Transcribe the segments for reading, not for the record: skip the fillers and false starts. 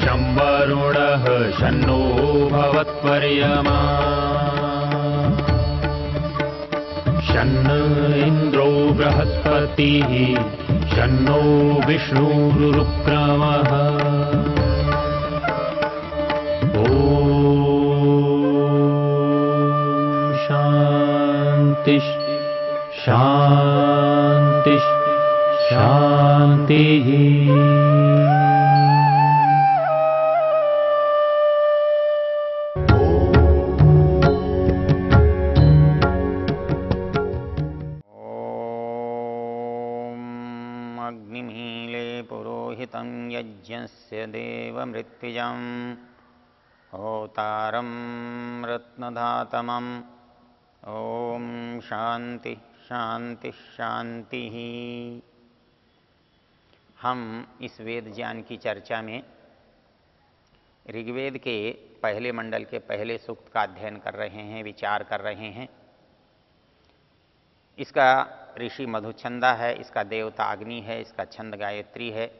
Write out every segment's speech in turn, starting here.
शं वरुणः शन्नो भवत्वर्यमा शन्न इन्द्रो बृहस्पतिः शन्नो विष्णुरुक्रमः ॐ शान्ति शान्ति शान्तिः। यज्ञस्य देवमृत्युजं होतारं रत्नधातमम्। ओम शांति शांति शांति। हम इस वेद ज्ञान की चर्चा में ऋग्वेद के पहले मंडल के पहले सूक्त का अध्ययन कर रहे हैं, विचार कर रहे हैं। इसका ऋषि मधुछंदा है, इसका देवता अग्नि है, इसका छंद गायत्री है।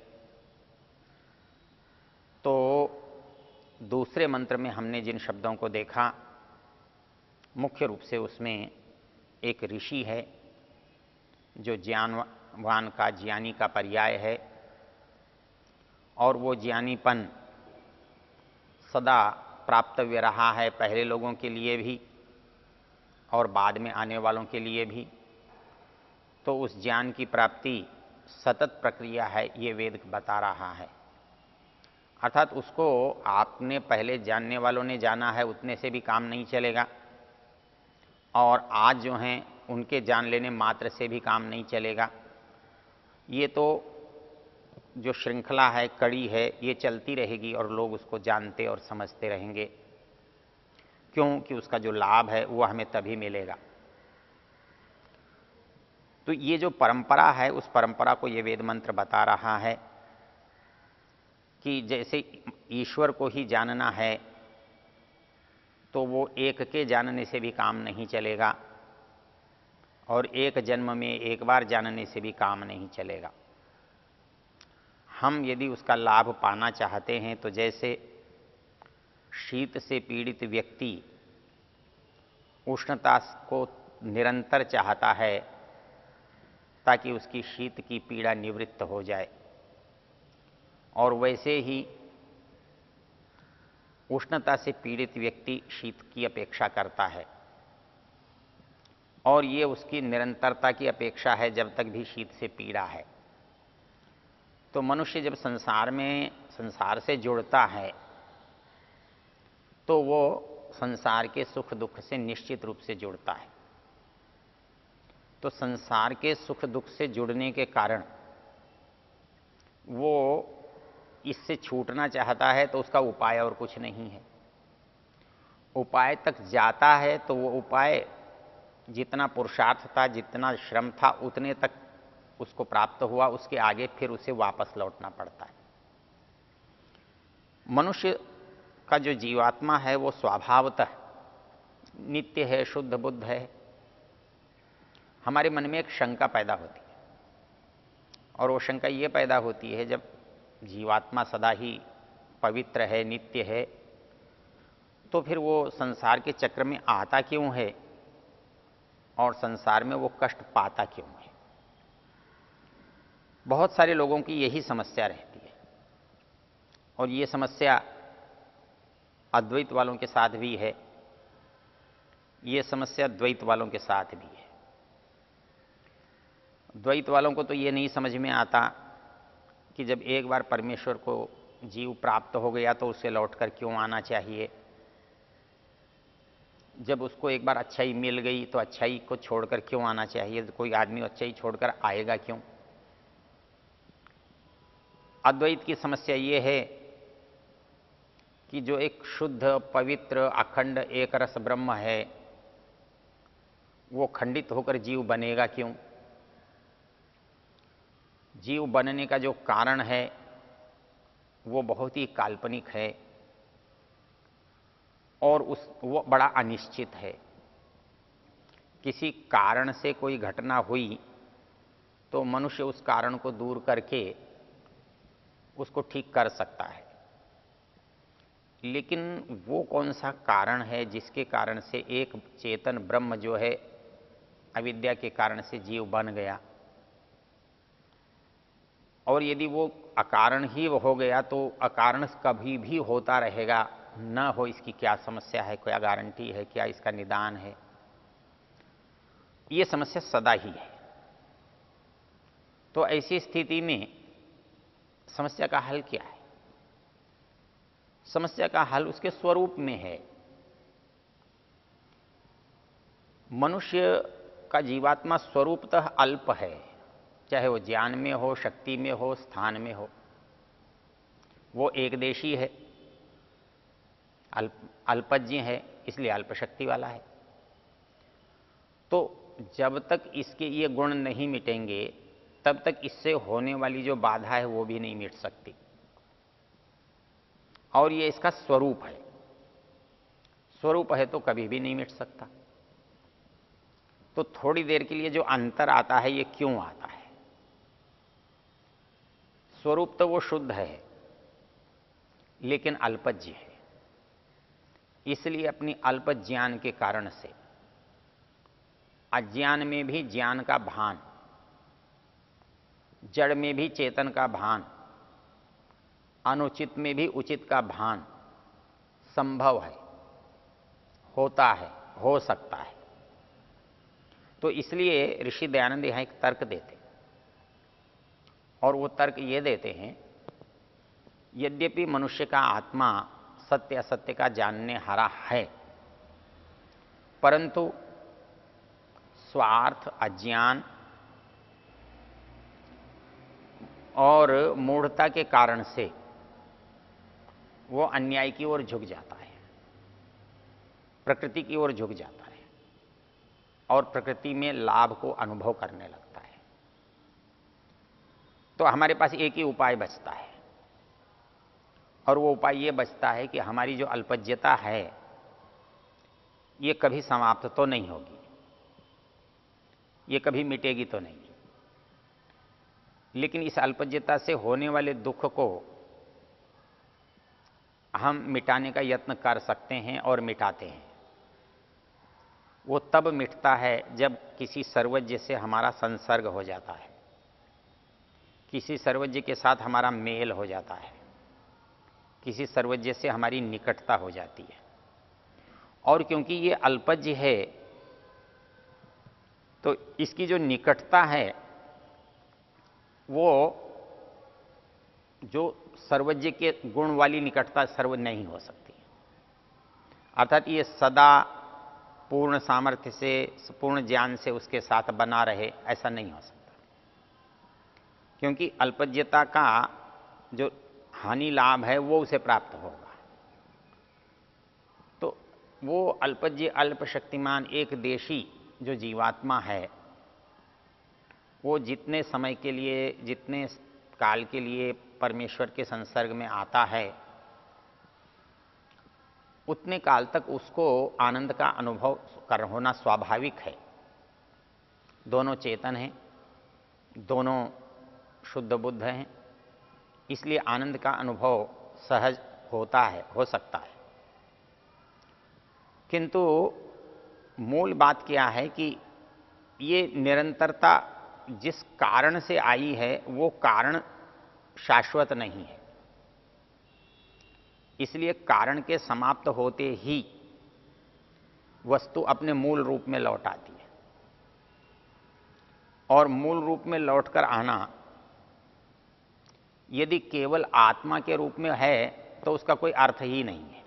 तो दूसरे मंत्र में हमने जिन शब्दों को देखा, मुख्य रूप से उसमें एक ऋषि है जो ज्ञानवान का, ज्ञानी का पर्याय है, और वो ज्ञानीपन सदा प्राप्तव्य रहा है, पहले लोगों के लिए भी और बाद में आने वालों के लिए भी। तो उस ज्ञान की प्राप्ति सतत प्रक्रिया है, ये वेद बता रहा है। अर्थात उसको आपने पहले जानने वालों ने जाना है, उतने से भी काम नहीं चलेगा, और आज जो हैं उनके जान लेने मात्र से भी काम नहीं चलेगा। ये तो जो श्रृंखला है, कड़ी है, ये चलती रहेगी और लोग उसको जानते और समझते रहेंगे, क्योंकि उसका जो लाभ है वो हमें तभी मिलेगा। तो ये जो परंपरा है, उस परंपरा को ये वेद मंत्र बता रहा है कि जैसे ईश्वर को ही जानना है तो वो एक के जानने से भी काम नहीं चलेगा, और एक जन्म में एक बार जानने से भी काम नहीं चलेगा। हम यदि उसका लाभ पाना चाहते हैं तो जैसे शीत से पीड़ित व्यक्ति उष्णता को निरंतर चाहता है ताकि उसकी शीत की पीड़ा निवृत्त हो जाए, और वैसे ही उष्णता से पीड़ित व्यक्ति शीत की अपेक्षा करता है, और ये उसकी निरंतरता की अपेक्षा है जब तक भी शीत से पीड़ा है। तो मनुष्य जब संसार से जुड़ता है तो वो संसार के सुख दुख से निश्चित रूप से जुड़ता है। तो संसार के सुख दुख से जुड़ने के कारण वो इससे छूटना चाहता है, तो उसका उपाय और कुछ नहीं है। उपाय तक जाता है तो वो उपाय जितना पुरुषार्थ था, जितना श्रम था, उतने तक उसको प्राप्त हुआ, उसके आगे फिर उसे वापस लौटना पड़ता है। मनुष्य का जो जीवात्मा है वो स्वभावतः नित्य है, शुद्ध बुद्ध है। हमारे मन में एक शंका पैदा होती है, और वो शंका ये पैदा होती है, जब जीवात्मा सदा ही पवित्र है, नित्य है, तो फिर वो संसार के चक्र में आता क्यों है, और संसार में वो कष्ट पाता क्यों है। बहुत सारे लोगों की यही समस्या रहती है, और ये समस्या अद्वैत वालों के साथ भी है, ये समस्या द्वैत वालों के साथ भी है। द्वैत वालों को तो ये नहीं समझ में आता कि जब एक बार परमेश्वर को जीव प्राप्त हो गया तो उसे लौटकर क्यों आना चाहिए। जब उसको एक बार अच्छाई मिल गई तो अच्छाई को छोड़कर क्यों आना चाहिए। कोई आदमी अच्छाई छोड़कर आएगा क्यों। अद्वैत की समस्या ये है कि जो एक शुद्ध, पवित्र, अखंड एक रस ब्रह्म है, वो खंडित होकर जीव बनेगा क्यों। जीव बनने का जो कारण है वो बहुत ही काल्पनिक है, और वो बड़ा अनिश्चित है। किसी कारण से कोई घटना हुई तो मनुष्य उस कारण को दूर करके उसको ठीक कर सकता है, लेकिन वो कौन सा कारण है जिसके कारण से एक चेतन ब्रह्म जो है अविद्या के कारण से जीव बन गया, और यदि वो अकारण ही हो गया तो अकारण कभी भी होता रहेगा न हो, इसकी क्या समस्या है, क्या गारंटी है, क्या इसका निदान है? ये समस्या सदा ही है। तो ऐसी स्थिति में समस्या का हल क्या है? समस्या का हल उसके स्वरूप में है। मनुष्य का जीवात्मा स्वरूपतः अल्प है, चाहे वो ज्ञान में हो, शक्ति में हो, स्थान में हो। वो एकदेशी है, अल्पज्ञ है, इसलिए अल्प शक्ति वाला है। तो जब तक इसके ये गुण नहीं मिटेंगे तब तक इससे होने वाली जो बाधा है वो भी नहीं मिट सकती, और ये इसका स्वरूप है। स्वरूप है तो कभी भी नहीं मिट सकता। तो थोड़ी देर के लिए जो अंतर आता है, ये क्यों आता है? स्वरूप तो वो शुद्ध है, लेकिन अल्पज्ञ है। इसलिए अपनी अल्प ज्ञान के कारण से अज्ञान में भी ज्ञान का भान, जड़ में भी चेतन का भान, अनुचित में भी उचित का भान संभव है, होता है, हो सकता है। तो इसलिए ऋषि दयानंद यहां एक तर्क देते, और वो तर्क ये देते हैं, यद्यपि मनुष्य का आत्मा सत्य असत्य का जानने हारा है, परंतु स्वार्थ, अज्ञान और मूढ़ता के कारण से वो अन्याय की ओर झुक जाता है, प्रकृति की ओर झुक जाता है, और प्रकृति में लाभ को अनुभव करने लगता है। तो हमारे पास एक ही उपाय बचता है, और वो उपाय ये बचता है कि हमारी जो अल्पज्ञता है ये कभी समाप्त तो नहीं होगी, ये कभी मिटेगी तो नहीं, लेकिन इस अल्पज्ञता से होने वाले दुख को हम मिटाने का यत्न कर सकते हैं और मिटाते हैं। वो तब मिटता है जब किसी सर्वज्ञ से हमारा संसर्ग हो जाता है, किसी सर्वज्ञ के साथ हमारा मेल हो जाता है, किसी सर्वज्ञ से हमारी निकटता हो जाती है। और क्योंकि ये अल्पज्ञ है तो इसकी जो निकटता है वो जो सर्वज्ञ के गुण वाली निकटता सर्व नहीं हो सकती। अर्थात ये सदा पूर्ण सामर्थ्य से, पूर्ण ज्ञान से उसके साथ बना रहे, ऐसा नहीं हो सकता, क्योंकि अल्पज्ञता का जो हानि लाभ है वो उसे प्राप्त होगा। तो वो अल्पज्ञ, अल्प शक्तिमान एक देशी जो जीवात्मा है, वो जितने समय के लिए, जितने काल के लिए परमेश्वर के संसर्ग में आता है, उतने काल तक उसको आनंद का अनुभव कर होना स्वाभाविक है। दोनों चेतन हैं, दोनों शुद्ध बुद्ध हैं, इसलिए आनंद का अनुभव सहज होता है, हो सकता है। किंतु मूल बात क्या है कि ये निरंतरता जिस कारण से आई है वो कारण शाश्वत नहीं है, इसलिए कारण के समाप्त होते ही वस्तु अपने मूल रूप में लौट आती है, और मूल रूप में लौटकर आना यदि केवल आत्मा के रूप में है तो उसका कोई अर्थ ही नहीं है।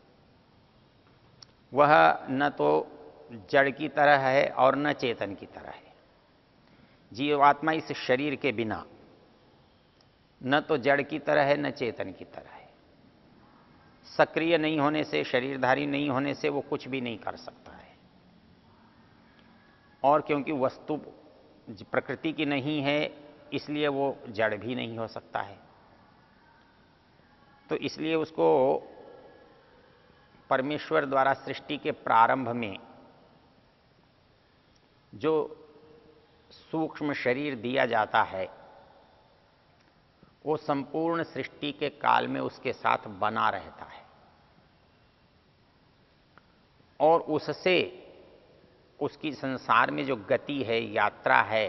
वह न तो जड़ की तरह है और न चेतन की तरह है। जीवात्मा इस शरीर के बिना न तो जड़ की तरह है न चेतन की तरह है। सक्रिय नहीं होने से, शरीरधारी नहीं होने से वो कुछ भी नहीं कर सकता है, और क्योंकि वस्तु प्रकृति की नहीं है इसलिए वो जड़ भी नहीं हो सकता है। तो इसलिए उसको परमेश्वर द्वारा सृष्टि के प्रारंभ में जो सूक्ष्म शरीर दिया जाता है वो संपूर्ण सृष्टि के काल में उसके साथ बना रहता है। और उससे उसकी संसार में जो गति है, यात्रा है,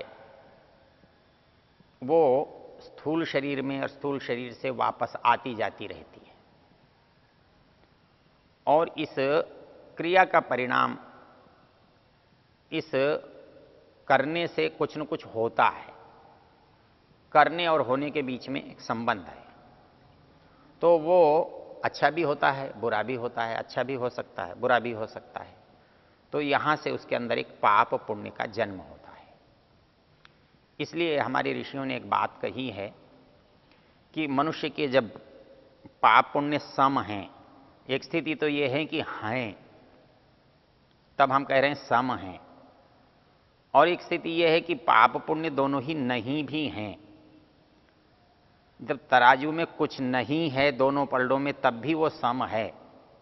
वो स्थूल शरीर में और स्थूल शरीर से वापस आती जाती रहती है। और इस क्रिया का परिणाम, इस करने से कुछ न कुछ होता है। करने और होने के बीच में एक संबंध है। तो वो अच्छा भी होता है, बुरा भी होता है, अच्छा भी हो सकता है, बुरा भी हो सकता है। तो यहां से उसके अंदर एक पाप पुण्य का जन्म होता है। इसलिए हमारे ऋषियों ने एक बात कही है कि मनुष्य के जब पाप पुण्य सम हैं, एक स्थिति तो ये है कि हैं, तब हम कह रहे हैं सम हैं, और एक स्थिति यह है कि पाप पुण्य दोनों ही नहीं भी हैं। जब तराजू में कुछ नहीं है दोनों पलड़ों में, तब भी वो सम है,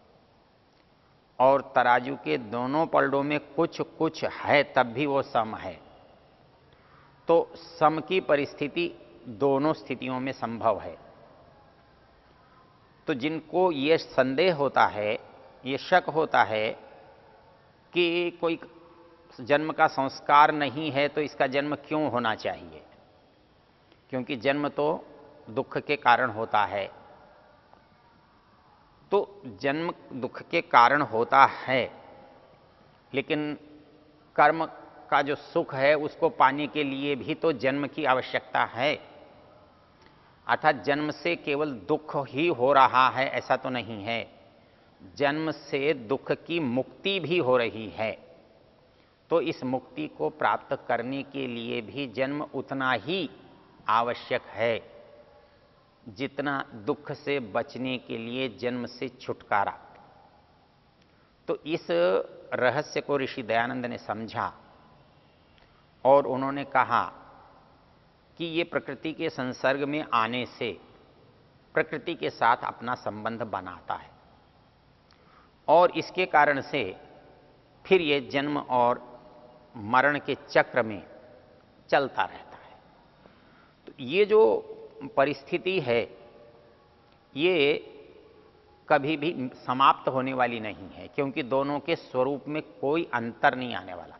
और तराजू के दोनों पलड़ों में कुछ कुछ है, तब भी वो सम है। तो सम की परिस्थिति दोनों स्थितियों में संभव है। तो जिनको ये संदेह होता है, ये शक होता है कि कोई जन्म का संस्कार नहीं है तो इसका जन्म क्यों होना चाहिए, क्योंकि जन्म तो दुख के कारण होता है। तो जन्म दुख के कारण होता है, लेकिन कर्म का जो सुख है उसको पाने के लिए भी तो जन्म की आवश्यकता है। अर्थात जन्म से केवल दुख ही हो रहा है ऐसा तो नहीं है, जन्म से दुख की मुक्ति भी हो रही है। तो इस मुक्ति को प्राप्त करने के लिए भी जन्म उतना ही आवश्यक है जितना दुख से बचने के लिए जन्म से छुटकारा। तो इस रहस्य को ऋषि दयानंद ने समझा और उन्होंने कहा कि ये प्रकृति के संसर्ग में आने से प्रकृति के साथ अपना संबंध बनाता है, और इसके कारण से फिर ये जन्म और मरण के चक्र में चलता रहता है। तो ये जो परिस्थिति है ये कभी भी समाप्त होने वाली नहीं है, क्योंकि दोनों के स्वरूप में कोई अंतर नहीं आने वाला।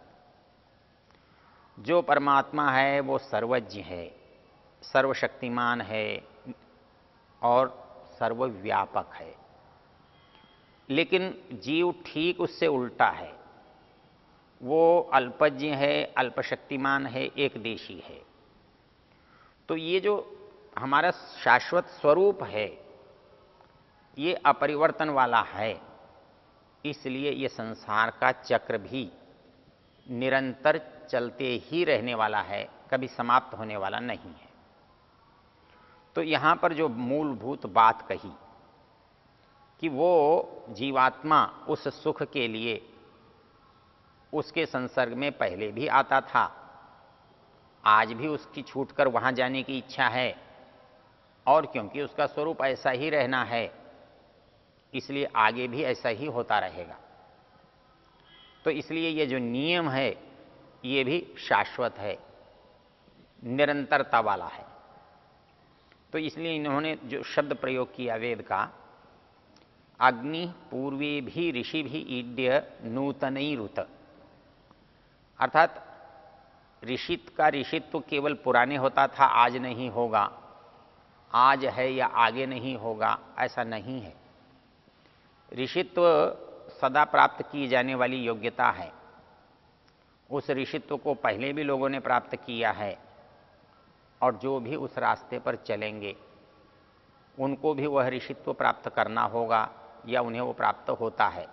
जो परमात्मा है वो सर्वज्ञ है, सर्वशक्तिमान है और सर्वव्यापक है। लेकिन जीव ठीक उससे उल्टा है, वो अल्पज्ञ है, अल्पशक्तिमान है, एकदेशी है। तो ये जो हमारा शाश्वत स्वरूप है ये अपरिवर्तन वाला है, इसलिए ये संसार का चक्र भी निरंतर चलते ही रहने वाला है, कभी समाप्त होने वाला नहीं है। तो यहां पर जो मूलभूत बात कही कि वो जीवात्मा उस सुख के लिए उसके संसर्ग में पहले भी आता था, आज भी उसकी छूटकर वहां जाने की इच्छा है, और क्योंकि उसका स्वरूप ऐसा ही रहना है इसलिए आगे भी ऐसा ही होता रहेगा। तो इसलिए ये जो नियम है ये भी शाश्वत है, निरंतरता वाला है। तो इसलिए इन्होंने जो शब्द प्रयोग किया वेद का, अग्नि पूर्वे भी ऋषि भी ईड्य नूतनई रुत, अर्थात ऋषित्व का ऋषित्व केवल पुराने होता था, आज नहीं होगा, आज है या आगे नहीं होगा, ऐसा नहीं है। ऋषित्व सदा प्राप्त की जाने वाली योग्यता है। उस ऋषित्व को पहले भी लोगों ने प्राप्त किया है, और जो भी उस रास्ते पर चलेंगे उनको भी वह ऋषित्व प्राप्त करना होगा या उन्हें वो प्राप्त होता है।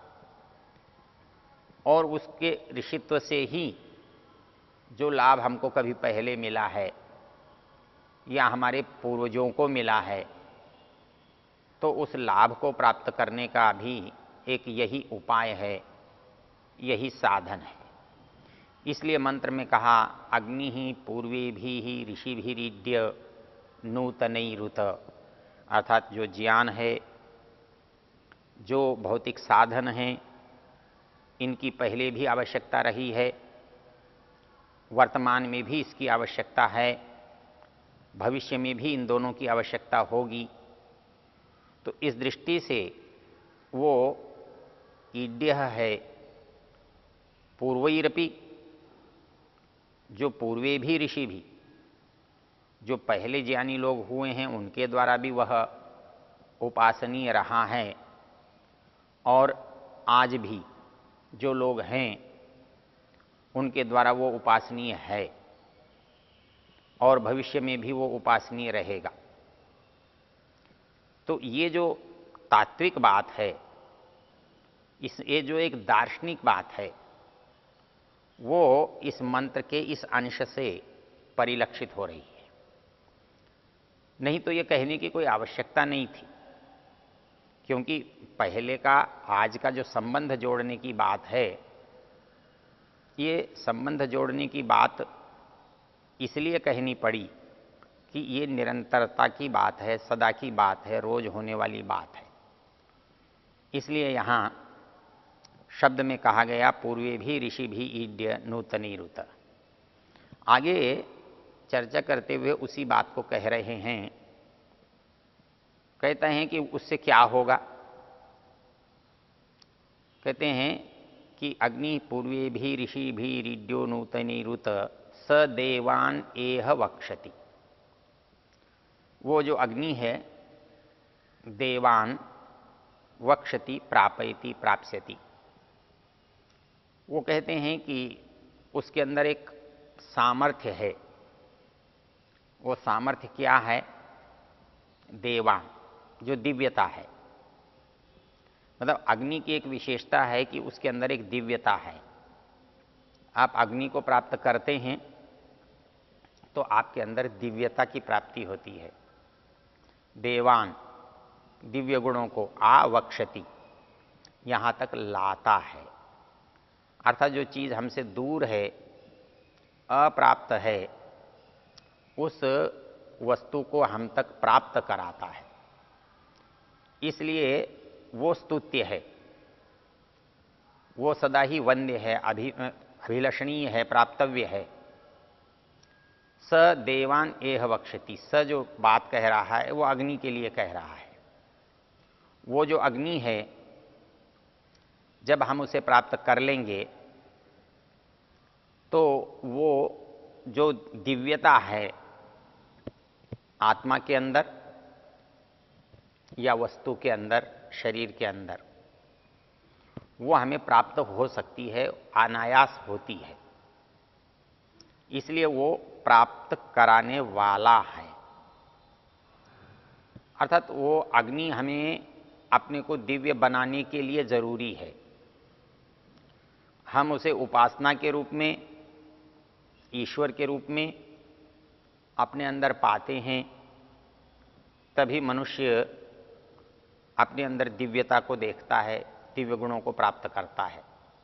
और उसके ऋषित्व से ही जो लाभ हमको कभी पहले मिला है या हमारे पूर्वजों को मिला है, तो उस लाभ को प्राप्त करने का भी एक यही उपाय है, यही साधन है। इसलिए मंत्र में कहा अग्नि ही पूर्वे भी ही ऋषि भी रीड्य नूतनई रुत, अर्थात जो ज्ञान है, जो भौतिक साधन हैं, इनकी पहले भी आवश्यकता रही है, वर्तमान में भी इसकी आवश्यकता है, भविष्य में भी इन दोनों की आवश्यकता होगी। तो इस दृष्टि से वो ईड्य है, पूर्वैरपि, जो पूर्वे भी ऋषि भी, जो पहले ज्ञानी लोग हुए हैं उनके द्वारा भी वह उपासनीय रहा है, और आज भी जो लोग हैं उनके द्वारा वो उपासनीय है, और भविष्य में भी वो उपासनीय रहेगा। तो ये जो तात्विक बात है, ये जो एक दार्शनिक बात है, वो इस मंत्र के इस अंश से परिलक्षित हो रही है। नहीं तो ये कहने की कोई आवश्यकता नहीं थी, क्योंकि पहले का आज का जो संबंध जोड़ने की बात है, ये संबंध जोड़ने की बात इसलिए कहनी पड़ी कि ये निरंतरता की बात है, सदा की बात है, रोज होने वाली बात है। इसलिए यहाँ शब्द में कहा गया पूर्वे भी ऋषि भी ईड्य नूतनी रुत। आगे चर्चा करते हुए उसी बात को कह रहे हैं। कहते हैं कि उससे क्या होगा। कहते हैं कि अग्नि पूर्वे भी ऋषि भी रीड्यो नूतनी रुत स देवान एह वक्षति। वो जो अग्नि है देवान वक्षति प्रापयति प्राप्स्यति। वो कहते हैं कि उसके अंदर एक सामर्थ्य है। वो सामर्थ्य क्या है? देवान, जो दिव्यता है। मतलब अग्नि की एक विशेषता है कि उसके अंदर एक दिव्यता है। आप अग्नि को प्राप्त करते हैं तो आपके अंदर दिव्यता की प्राप्ति होती है। देवान, दिव्य गुणों को आवक्षति, यहाँ तक लाता है। अर्थात जो चीज़ हमसे दूर है, अप्राप्त है, उस वस्तु को हम तक प्राप्त कराता है। इसलिए वो स्तुत्य है, वो सदा ही वंद्य है, अभिलषणीय है, प्राप्तव्य है। स देवान एह वक्षति, स जो बात कह रहा है वो अग्नि के लिए कह रहा है। वो जो अग्नि है, जब हम उसे प्राप्त कर लेंगे तो वो जो दिव्यता है आत्मा के अंदर या वस्तु के अंदर, शरीर के अंदर, वो हमें प्राप्त हो सकती है, अनायास होती है। इसलिए वो प्राप्त कराने वाला है। अर्थात वो अग्नि हमें अपने को दिव्य बनाने के लिए जरूरी है। हम उसे उपासना के रूप में, ईश्वर के रूप में अपने अंदर पाते हैं, तभी मनुष्य अपने अंदर दिव्यता को देखता है, दिव्य गुणों को प्राप्त करता है।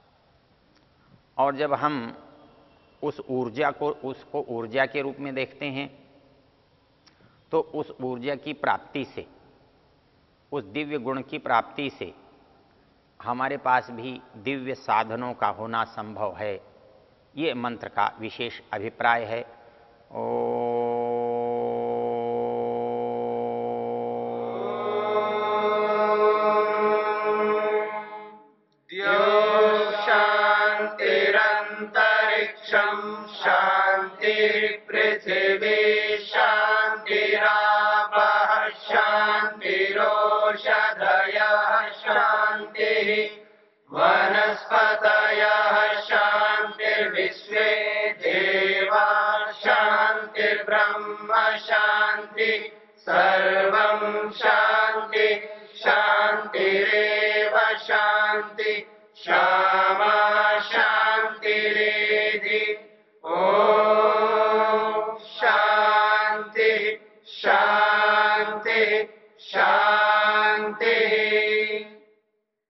और जब हम उस ऊर्जा को, उसको ऊर्जा के रूप में देखते हैं, तो उस ऊर्जा की प्राप्ति से, उस दिव्य गुण की प्राप्ति से हमारे पास भी दिव्य साधनों का होना संभव है। ये मंत्र का विशेष अभिप्राय है। ओ